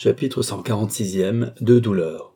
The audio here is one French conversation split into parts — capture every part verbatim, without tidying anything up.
Chapitre cent quarante-sixième. De douleur.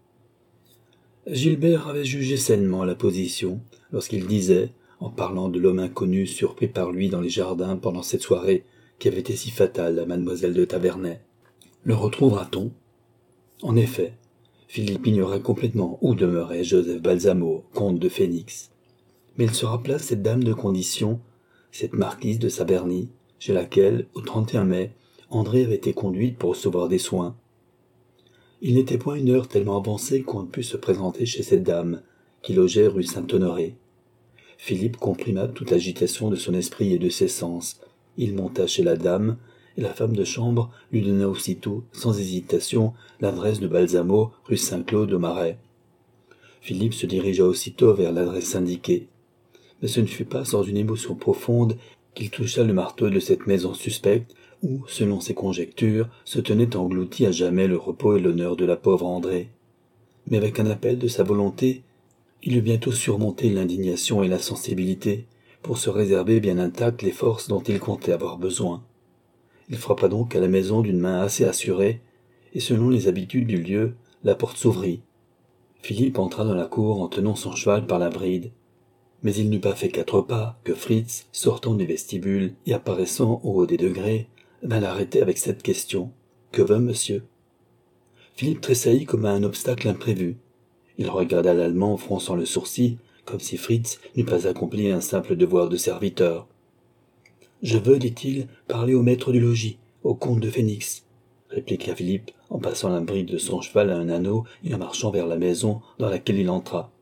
Gilbert avait jugé sainement la position lorsqu'il disait, en parlant de l'homme inconnu surpris par lui dans les jardins pendant cette soirée qui avait été si fatale à mademoiselle de Tavernay. Le retrouvera-t-on? En effet, Philippe ignorait complètement où demeurait Joseph Balsamo, comte de Phénix. Mais il se rappela cette dame de condition, cette marquise de Saberny, chez laquelle, au trente et un mai, André avait été conduite pour recevoir des soins. Il n'était point une heure tellement avancée qu'on ne put se présenter chez cette dame, qui logeait rue Saint-Honoré. Philippe comprima toute l'agitation de son esprit et de ses sens. Il monta chez la dame, et la femme de chambre lui donna aussitôt, sans hésitation, l'adresse de Balsamo, rue Saint-Claude au Marais. Philippe se dirigea aussitôt vers l'adresse indiquée. Mais ce ne fut pas sans une émotion profonde qu'il toucha le marteau de cette maison suspecte, où, selon ses conjectures, se tenait englouti à jamais le repos et l'honneur de la pauvre André. Mais avec un appel de sa volonté, il eut bientôt surmonté l'indignation et la sensibilité, pour se réserver bien intactes les forces dont il comptait avoir besoin. Il frappa donc à la maison d'une main assez assurée, et selon les habitudes du lieu, la porte s'ouvrit. Philippe entra dans la cour en tenant son cheval par la bride. Mais il n'eut pas fait quatre pas que Fritz, sortant du vestibule et apparaissant au haut des degrés, vint l'arrêter avec cette question. « Que veut monsieur ?» Philippe tressaillit comme à un obstacle imprévu. Il regarda l'Allemand en fronçant le sourcil, comme si Fritz n'eût pas accompli un simple devoir de serviteur. « Je veux, dit-il, parler au maître du logis, au comte de Phénix, » répliqua Philippe, en passant la bride de son cheval à un anneau et en marchant vers la maison dans laquelle il entra.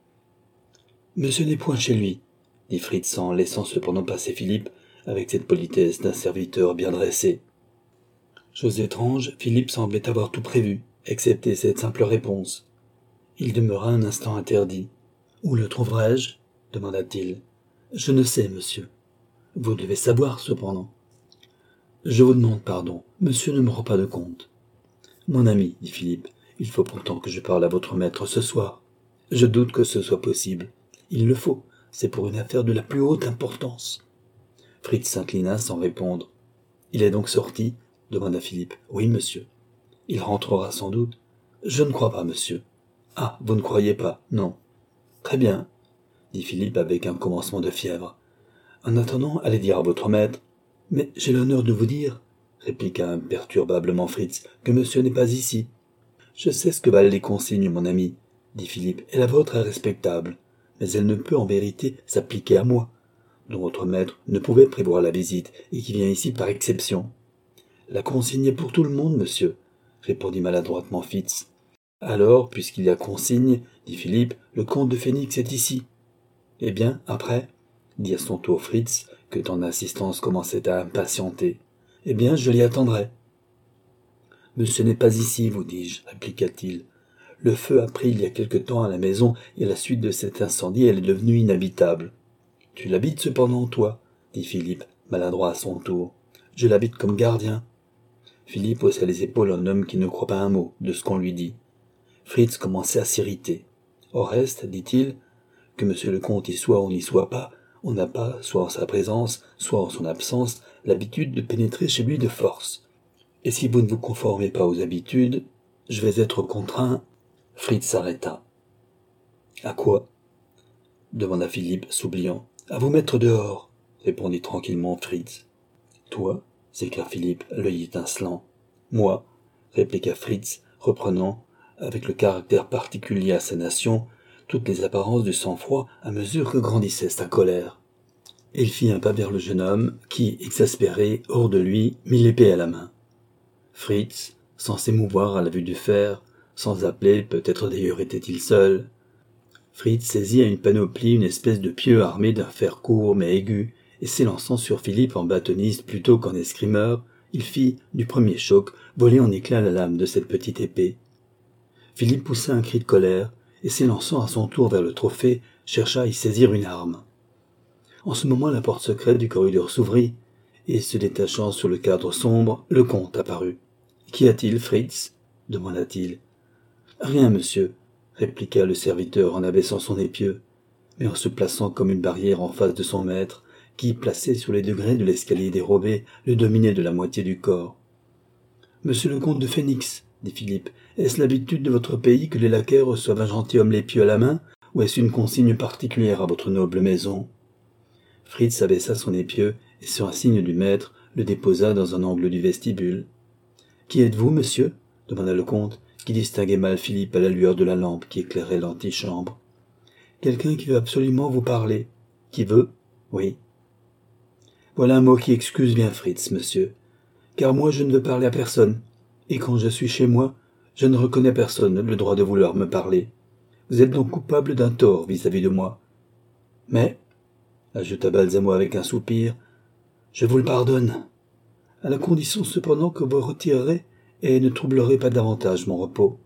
« Monsieur n'est point chez lui, » dit Fritz en laissant cependant passer Philippe, avec cette politesse d'un serviteur bien dressé. Chose étrange, Philippe semblait avoir tout prévu, excepté cette simple réponse. Il demeura un instant interdit. « Où le trouverai-je » demanda-t-il. « Je ne sais, monsieur. Vous devez savoir, cependant. »« Je vous demande pardon. Monsieur ne me rend pas de compte. »« Mon ami, dit Philippe, il faut pourtant que je parle à votre maître ce soir. Je doute que ce soit possible. Il le faut. C'est pour une affaire de la plus haute importance. » Fritz s'inclina sans répondre. « Il est donc sorti ?» demanda Philippe. « Oui, monsieur. »« Il rentrera sans doute. »« Je ne crois pas, monsieur. »« Ah, vous ne croyez pas, non. »« Très bien, » dit Philippe avec un commencement de fièvre. « En attendant, allez dire à votre maître. »« Mais j'ai l'honneur de vous dire, » répliqua imperturbablement Fritz, « que monsieur n'est pas ici. »« Je sais ce que valent les consignes, mon ami, » dit Philippe, « et la vôtre est respectable. Mais elle ne peut en vérité s'appliquer à moi, dont votre maître ne pouvait prévoir la visite et qui vient ici par exception. »« La consigne est pour tout le monde, monsieur, » répondit maladroitement Fritz. « Alors, puisqu'il y a consigne, dit Philippe, le comte de Phénix est ici. »« Eh bien, après ?» dit à son tour Fritz, que ton insistance commençait à impatienter. « Eh bien, je l'y attendrai. »« Monsieur n'est pas ici, vous dis-je, répliqua-t-il. Le feu a pris il y a quelque temps à la maison et à la suite de cet incendie, elle est devenue inhabitable. »« Tu l'habites cependant, toi, » dit Philippe, maladroit à son tour. « Je l'habite comme gardien. » Philippe haussa les épaules en homme qui ne croit pas un mot de ce qu'on lui dit. Fritz commençait à s'irriter. « Au reste, dit-il, que monsieur le comte y soit ou n'y soit pas, on n'a pas, soit en sa présence, soit en son absence, l'habitude de pénétrer chez lui de force. Et si vous ne vous conformez pas aux habitudes, je vais être contraint... » Fritz s'arrêta. « À quoi ?» demanda Philippe, s'oubliant. « À vous mettre dehors, » répondit tranquillement Fritz. « Toi ?» s'écria Philippe, l'œil étincelant. « Moi » répliqua Fritz, reprenant, avec le caractère particulier à sa nation, toutes les apparences du sang-froid à mesure que grandissait sa colère. Et il fit un pas vers le jeune homme, qui, exaspéré, hors de lui, mit l'épée à la main. Fritz, sans s'émouvoir à la vue du fer, sans appeler, peut-être d'ailleurs était-il seul. Fritz saisit à une panoplie une espèce de pieu armé d'un fer court mais aigu, et s'élançant sur Philippe en bâtoniste plutôt qu'en escrimeur, il fit, du premier choc, voler en éclats la lame de cette petite épée. Philippe poussa un cri de colère, et s'élançant à son tour vers le trophée, chercha à y saisir une arme. En ce moment, la porte secrète du corridor s'ouvrit, et se détachant sur le cadre sombre, le comte apparut. « Qu'y a-t-il, Fritz ?» demanda-t-il. « Rien, monsieur, » répliqua le serviteur en abaissant son épieu, mais en se plaçant comme une barrière en face de son maître, qui, placé sur les degrés de l'escalier dérobé, le dominait de la moitié du corps. Monsieur le comte de Phénix, dit Philippe, est-ce l'habitude de votre pays que les laquais reçoivent un gentilhomme l'épieu à la main, ou est-ce une consigne particulière à votre noble maison? Fritz abaissa son épieu, et sur un signe du maître, le déposa dans un angle du vestibule. « Qui êtes-vous, monsieur » demanda le comte, qui distinguait mal Philippe à la lueur de la lampe qui éclairait l'antichambre. « Quelqu'un qui veut absolument vous parler. »« Qui veut ?»« Oui. »« Voilà un mot qui excuse bien Fritz, monsieur, car moi je ne veux parler à personne, et quand je suis chez moi, je ne reconnais personne le droit de vouloir me parler. Vous êtes donc coupable d'un tort vis-à-vis de moi. Mais, ajouta Balsamo avec un soupir, je vous le pardonne, à la condition cependant que vous retirerez et ne troublerez pas davantage mon repos.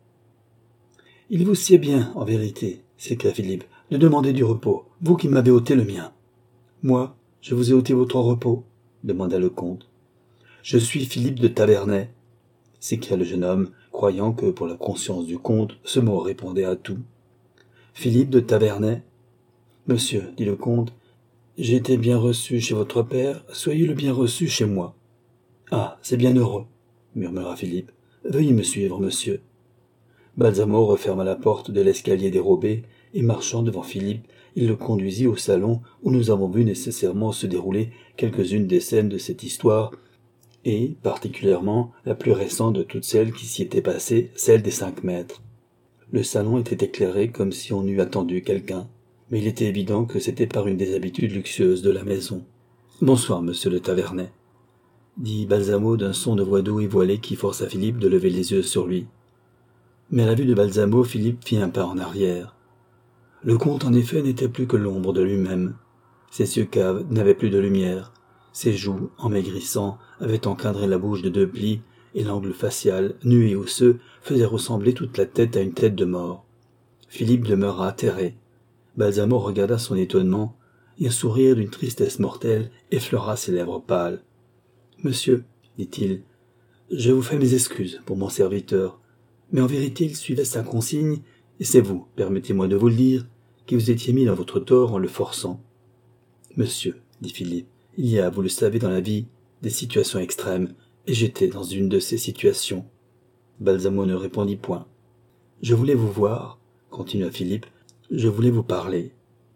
Il vous sied bien, en vérité, s'écria Philippe, de demander du repos, vous qui m'avez ôté le mien. Moi, je vous ai ôté votre repos, demanda le comte. Je suis Philippe de Tavernay, s'écria le jeune homme, croyant que, pour la conscience du comte, ce mot répondait à tout. Philippe de Tavernay. Monsieur, dit le comte, j'ai été bien reçu chez votre père, soyez le bien reçu chez moi. Ah, c'est bien heureux, murmura Philippe. Veuillez me suivre, monsieur. Balsamo referma la porte de l'escalier dérobé, et marchant devant Philippe, il le conduisit au salon où nous avons vu nécessairement se dérouler quelques-unes des scènes de cette histoire, et, particulièrement, la plus récente de toutes celles qui s'y étaient passées, celle des cinq maîtres. Le salon était éclairé comme si on eût attendu quelqu'un, mais il était évident que c'était par une des habitudes luxueuses de la maison. « Bonsoir, monsieur le Tavernay, » dit Balsamo d'un son de voix doux et voilé qui força Philippe de lever les yeux sur lui. Mais à la vue de Balsamo, Philippe fit un pas en arrière. Le comte, en effet, n'était plus que l'ombre de lui-même. Ses yeux caves n'avaient plus de lumière. Ses joues, en maigrissant, avaient encadré la bouche de deux plis, et l'angle facial, nu et osseux, faisait ressembler toute la tête à une tête de mort. Philippe demeura atterré. Balsamo regarda son étonnement, et un sourire d'une tristesse mortelle effleura ses lèvres pâles. « Monsieur, dit-il, je vous fais mes excuses pour mon serviteur, mais en vérité il suivait sa consigne, et c'est vous, permettez-moi de vous le dire, qui vous étiez mis dans votre tort en le forçant. »« Monsieur, dit Philippe, il y a, vous le savez, dans la vie, des situations extrêmes, et j'étais dans une de ces situations. » Balsamo ne répondit point. « Je voulais vous voir, continua Philippe, je voulais vous parler.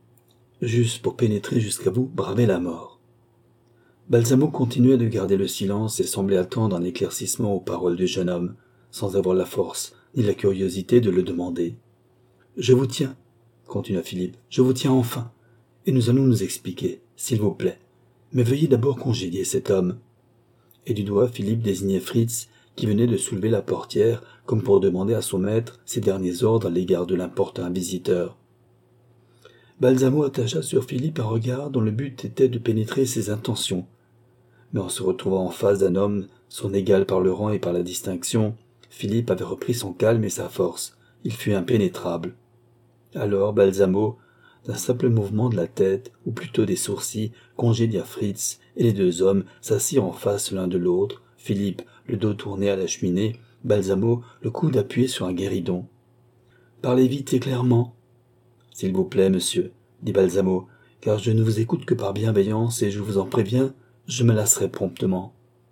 Juste pour pénétrer jusqu'à vous, braver la mort. » Balsamo continuait de garder le silence et semblait attendre un éclaircissement aux paroles du jeune homme, sans avoir la force ni la curiosité de le demander. « Je vous tiens, continua Philippe, je vous tiens enfin, et nous allons nous expliquer, s'il vous plaît. Mais veuillez d'abord congédier cet homme. » Et du doigt, Philippe désignait Fritz, qui venait de soulever la portière, comme pour demander à son maître ses derniers ordres à l'égard de l'importun visiteur. Balsamo attacha sur Philippe un regard dont le but était de pénétrer ses intentions. Mais en se retrouvant en face d'un homme, son égal par le rang et par la distinction, Philippe avait repris son calme et sa force. Il fut impénétrable. Alors Balsamo, d'un simple mouvement de la tête, ou plutôt des sourcils, congédia Fritz, et les deux hommes s'assirent en face l'un de l'autre, Philippe, le dos tourné à la cheminée, Balsamo, le coude appuyé sur un guéridon. « Parlez vite et clairement. »« S'il vous plaît, monsieur, dit Balsamo, car je ne vous écoute que par bienveillance, et je vous en préviens, je me lasserai promptement. »«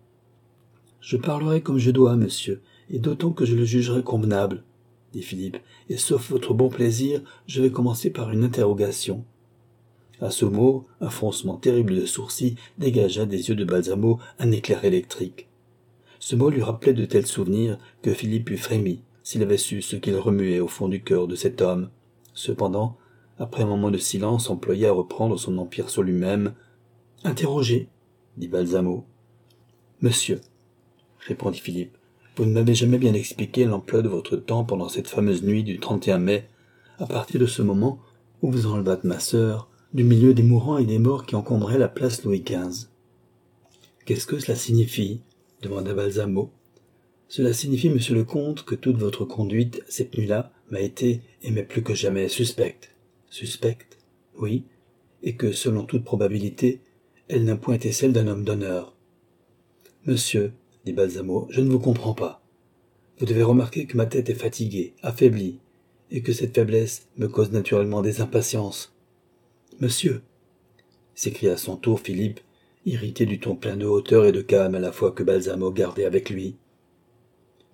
Je parlerai comme je dois, monsieur, et d'autant que je le jugerai convenable, » dit Philippe, « et sauf votre bon plaisir, je vais commencer par une interrogation. » À ce mot, un froncement terrible de sourcils dégagea des yeux de Balsamo un éclair électrique. Ce mot lui rappelait de tels souvenirs que Philippe eût frémi s'il avait su ce qu'il remuait au fond du cœur de cet homme. Cependant, après un moment de silence employé à reprendre son empire sur lui-même, « Interrogez, dit Balsamo. »« Monsieur, répondit Philippe, vous ne m'avez jamais bien expliqué l'emploi de votre temps pendant cette fameuse nuit du trente et un mai, à partir de ce moment où vous enlevâtes ma sœur du milieu des mourants et des morts qui encombraient la place Louis quinze. »« Qu'est-ce que cela signifie ?» demanda Balsamo. « Cela signifie, monsieur le comte, que toute votre conduite, cette nuit-là, m'a été, et m'est plus que jamais, suspecte. »« Suspecte, oui, et que, selon toute probabilité, elle n'a point été celle d'un homme d'honneur. »« Monsieur, dit Balsamo, je ne vous comprends pas. Vous devez remarquer que ma tête est fatiguée, affaiblie, et que cette faiblesse me cause naturellement des impatiences. »« Monsieur, s'écria à son tour Philippe, irrité du ton plein de hauteur et de calme à la fois que Balsamo gardait avec lui.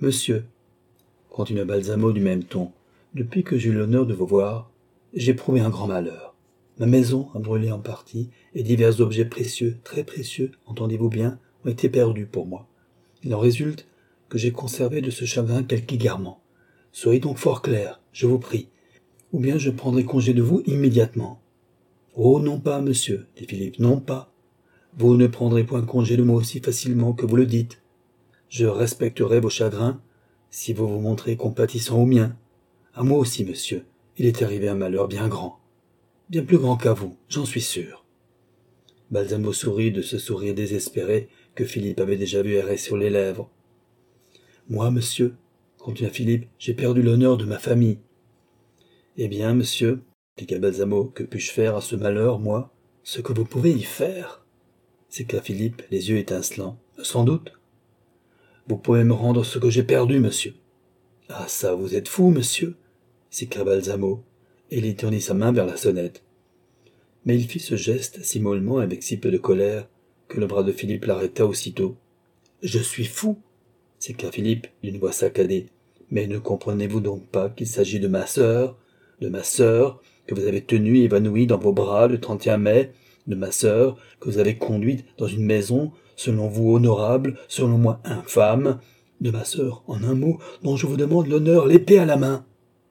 Monsieur, continua Balsamo du même ton, depuis que j'ai eu l'honneur de vous voir, j'ai éprouvé un grand malheur. Ma maison a brûlé en partie, et divers objets précieux, très précieux, entendez-vous bien, ont été perdus pour moi. Il en résulte que j'ai conservé de ce chagrin quelque égarement. Soyez donc fort clair, je vous prie, ou bien je prendrai congé de vous immédiatement. Oh, non pas, monsieur, dit Philippe, non pas. Vous ne prendrez point congé de moi aussi facilement que vous le dites. Je respecterai vos chagrins, si vous vous montrez compatissant aux miens. À moi aussi, monsieur, il est arrivé un malheur bien grand. Bien plus grand qu'à vous, j'en suis sûr. Balsamo sourit de ce sourire désespéré que Philippe avait déjà vu errer sur les lèvres. Moi, monsieur, continua Philippe, j'ai perdu l'honneur de ma famille. Eh bien, monsieur, répliqua Balsamo, que puis-je faire à ce malheur, moi? Ce que vous pouvez y faire, s'écria Philippe, les yeux étincelants. Sans doute. Vous pouvez me rendre ce que j'ai perdu, monsieur. Ah ça, vous êtes fou, monsieur, s'écria Balsamo, et il étendit sa main vers la sonnette. Mais il fit ce geste si mollement et avec si peu de colère que le bras de Philippe l'arrêta aussitôt. Je suis fou, s'écria Philippe d'une voix saccadée. Mais ne comprenez-vous donc pas qu'il s'agit de ma sœur, de ma sœur que vous avez tenue évanouie dans vos bras le trente et un mai, de ma sœur que vous avez conduite dans une maison, selon vous honorable, selon moi infâme, de ma sœur, en un mot, dont je vous demande l'honneur, l'épée à la main.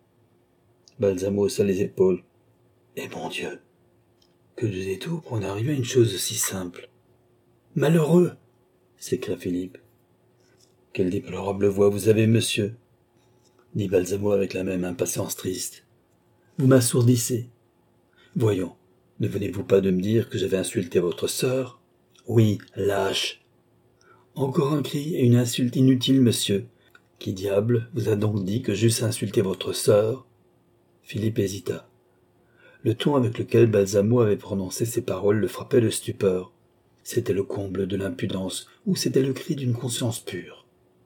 Balsamo haussa les épaules. Eh mon Dieu, que de détours pour en arriver à une chose si simple. Malheureux, s'écria Philippe. Quelle déplorable voix vous avez, monsieur, dit Balsamo avec la même impatience triste. Vous m'assourdissez. Voyons, ne venez-vous pas de me dire que j'avais insulté votre sœur? Oui, lâche. Encore un cri et une insulte inutile, monsieur. Qui diable vous a donc dit que j'eusse insulté votre sœur? Philippe hésita. Le ton avec lequel Balsamo avait prononcé ces paroles le frappait de stupeur. C'était le comble de l'impudence, ou c'était le cri d'une conscience pure.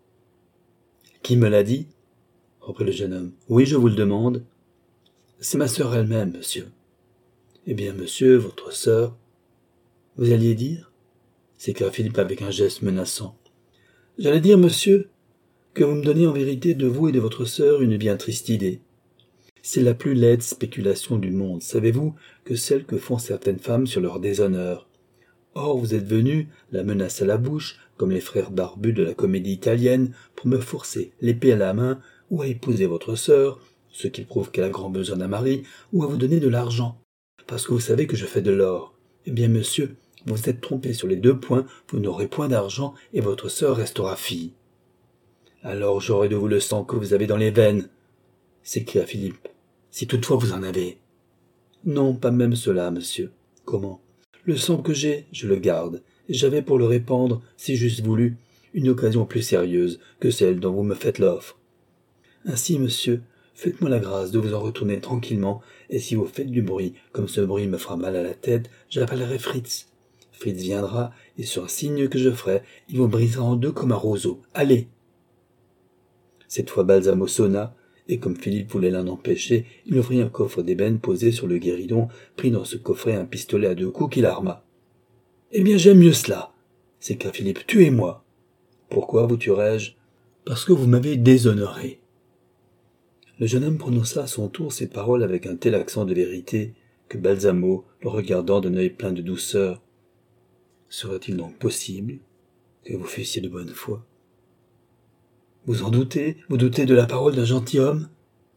Qui me l'a dit? Reprit le jeune homme. Oui, je vous le demande. C'est ma sœur elle-même, monsieur. Eh bien, monsieur, votre sœur... Vous alliez dire? S'écria Philippe avec un geste menaçant. J'allais dire, monsieur, que vous me donnez en vérité de vous et de votre sœur une bien triste idée. C'est la plus laide spéculation du monde, savez-vous, que celle que font certaines femmes sur leur déshonneur. Or, vous êtes venu, la menace à la bouche, comme les frères barbus de la comédie italienne, pour me forcer, l'épée à la main, ou à épouser votre sœur, ce qui prouve qu'elle a grand besoin d'un mari, ou à vous donner de l'argent, parce que vous savez que je fais de l'or. Eh bien, monsieur, vous vous êtes trompé sur les deux points, vous n'aurez point d'argent, et votre sœur restera fille. Alors j'aurai de vous le sang que vous avez dans les veines, s'écria Philippe, si toutefois vous en avez. Non, pas même cela, monsieur. Comment? Le sang que j'ai, je le garde, et j'avais pour le répandre, si j'eusse voulu, une occasion plus sérieuse que celle dont vous me faites l'offre. Ainsi, monsieur, faites-moi la grâce de vous en retourner tranquillement, et si vous faites du bruit, comme ce bruit me fera mal à la tête, j'appellerai Fritz. Fritz viendra, et sur un signe que je ferai, il vous brisera en deux comme un roseau. Allez! Cette fois Balsamo sonna, et comme Philippe voulait l'en empêcher, il ouvrit un coffre d'ébène posé sur le guéridon, prit dans ce coffret un pistolet à deux coups qu'il arma. « Eh bien, j'aime mieux cela !» s'écria Philippe. « Tuez-moi !»« Pourquoi vous tuerais-je ?»« Parce que vous m'avez déshonoré. » Le jeune homme prononça à son tour ces paroles avec un tel accent de vérité que Balsamo, le regardant d'un œil plein de douceur, « Serait-il donc possible que vous fussiez de bonne foi ?» Vous en doutez? Vous doutez de la parole d'un gentilhomme?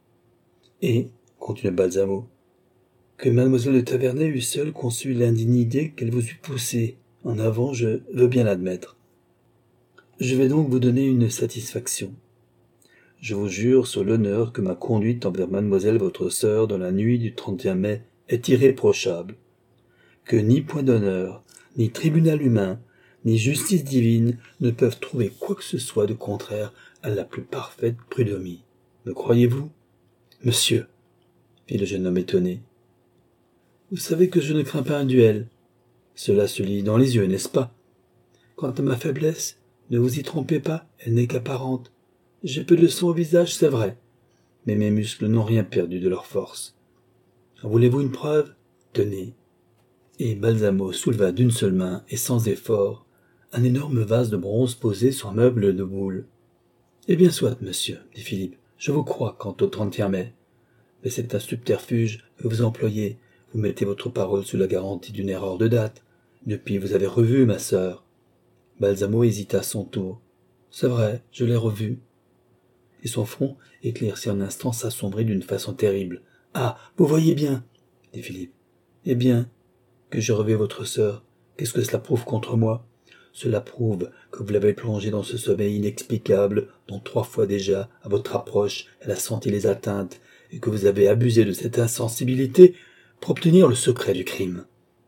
Et, continua Balsamo, que mademoiselle de Tavernay eût seule conçu l'indigne idée qu'elle vous eût poussée en avant, je veux bien l'admettre. Je vais donc vous donner une satisfaction. Je vous jure sur l'honneur que ma conduite envers mademoiselle votre sœur dans la nuit du trente et un mai est irréprochable, que ni point d'honneur, ni tribunal humain, ni justice divine ne peuvent trouver quoi que ce soit de contraire à la plus parfaite prud'homie. Me croyez-vous? Monsieur, fit le jeune homme étonné, vous savez que je ne crains pas un duel. Cela se lit dans les yeux, n'est-ce pas? Quant à ma faiblesse, ne vous y trompez pas, elle n'est qu'apparente. J'ai peu de sang au visage, c'est vrai, mais mes muscles n'ont rien perdu de leur force. Voulez-vous une preuve? Tenez. Et Balsamo souleva d'une seule main et sans effort un énorme vase de bronze posé sur un meuble de boule. Eh bien soit, monsieur, dit Philippe, je vous crois quant au trente et un mai. Mais c'est un subterfuge que vous employez. Vous mettez votre parole sous la garantie d'une erreur de date. Depuis, vous avez revu ma sœur. Balsamo hésita à son tour. C'est vrai, je l'ai revue. Et son front, éclairci un instant, s'assombrit d'une façon terrible. Ah, vous voyez bien, dit Philippe. Eh bien, que j'ai revu votre sœur, qu'est-ce que cela prouve contre moi? Cela prouve que vous l'avez plongée dans ce sommeil inexplicable dont trois fois déjà, à votre approche, elle a senti les atteintes, et que vous avez abusé de cette insensibilité pour obtenir le secret du crime.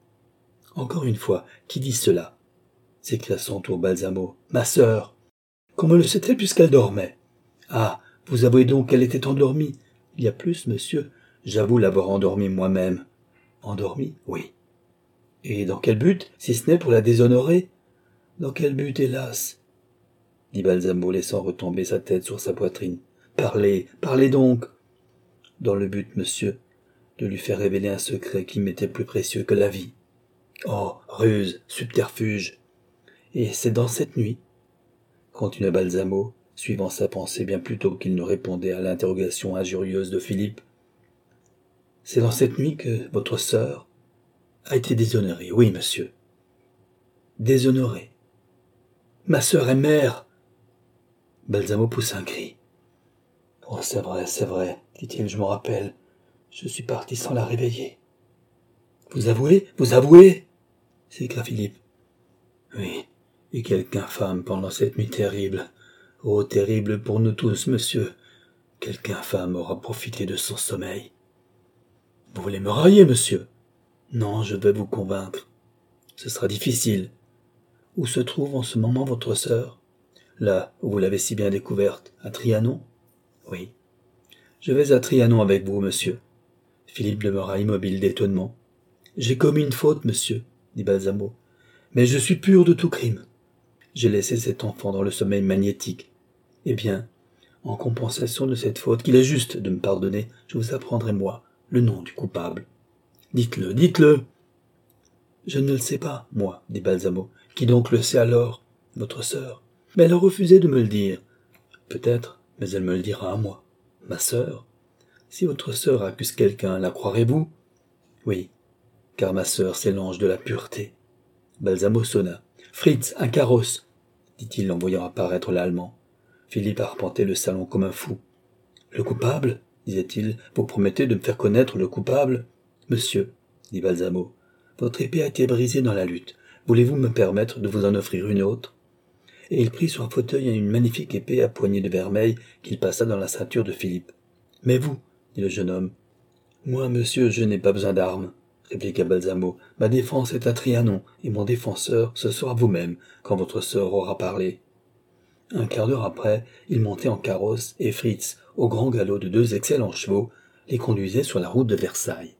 Encore une fois, qui dit cela? S'écria à son tour Balsamo. Ma sœur. Comment le sait-elle puisqu'elle dormait? Ah, vous avouez donc qu'elle était endormie? Il y a plus, monsieur, j'avoue l'avoir endormie moi-même. Endormie? Oui. Et dans quel but, si ce n'est pour la déshonorer? Dans quel but, hélas? Dit Balsamo, laissant retomber sa tête sur sa poitrine. Parlez, parlez donc. Dans le but, monsieur, de lui faire révéler un secret qui m'était plus précieux que la vie. Oh, ruse, subterfuge. Et c'est dans cette nuit, continua Balsamo, suivant sa pensée bien plus tôt qu'il ne répondait à l'interrogation injurieuse de Philippe. C'est dans cette nuit que votre sœur a été déshonorée, oui, monsieur. Déshonorée. Ma sœur est mère. Balsamo poussa un cri. Oh, c'est vrai, c'est vrai, dit-il, je me rappelle. Je suis parti sans la réveiller. Vous avouez, vous avouez, s'écria Philippe. Oui, et quelque infâme pendant cette nuit terrible. Oh, terrible pour nous tous, monsieur. Quelque infâme aura profité de son sommeil. Vous voulez me railler, monsieur? Non, je vais vous convaincre. Ce sera difficile. Où se trouve en ce moment votre sœur? Là où vous l'avez si bien découverte, à Trianon? Oui. Je vais à Trianon avec vous, monsieur. Philippe demeura immobile d'étonnement. J'ai commis une faute, monsieur, dit Balsamo, mais je suis pur de tout crime. J'ai laissé cet enfant dans le sommeil magnétique. Eh bien, en compensation de cette faute qu'il est juste de me pardonner, je vous apprendrai, moi, le nom du coupable. Dites-le, dites-le. Je ne le sais pas, moi, dit Balsamo. Qui donc le sait alors? Votre sœur. Mais elle a refusé de me le dire. Peut-être, mais elle me le dira à moi. Ma sœur. Si votre sœur accuse quelqu'un, la croirez-vous? Oui, car ma sœur, c'est l'ange de la pureté. Balsamo sonna. Fritz, un carrosse, dit-il en voyant apparaître l'Allemand. Philippe arpentait le salon comme un fou. Le coupable, disait-il, vous promettez de me faire connaître le coupable? Monsieur, dit Balsamo, votre épée a été brisée dans la lutte. Voulez-vous me permettre de vous en offrir une autre? Et il prit sur un fauteuil une magnifique épée à poignée de vermeil qu'il passa dans la ceinture de Philippe. Mais vous, dit le jeune homme. Moi, monsieur, je n'ai pas besoin d'armes, répliqua Balsamo. Ma défense est à Trianon, et mon défenseur, ce sera vous-même, quand votre sœur aura parlé. Un quart d'heure après, ils montaient en carrosse, et Fritz, au grand galop de deux excellents chevaux, les conduisait sur la route de Versailles.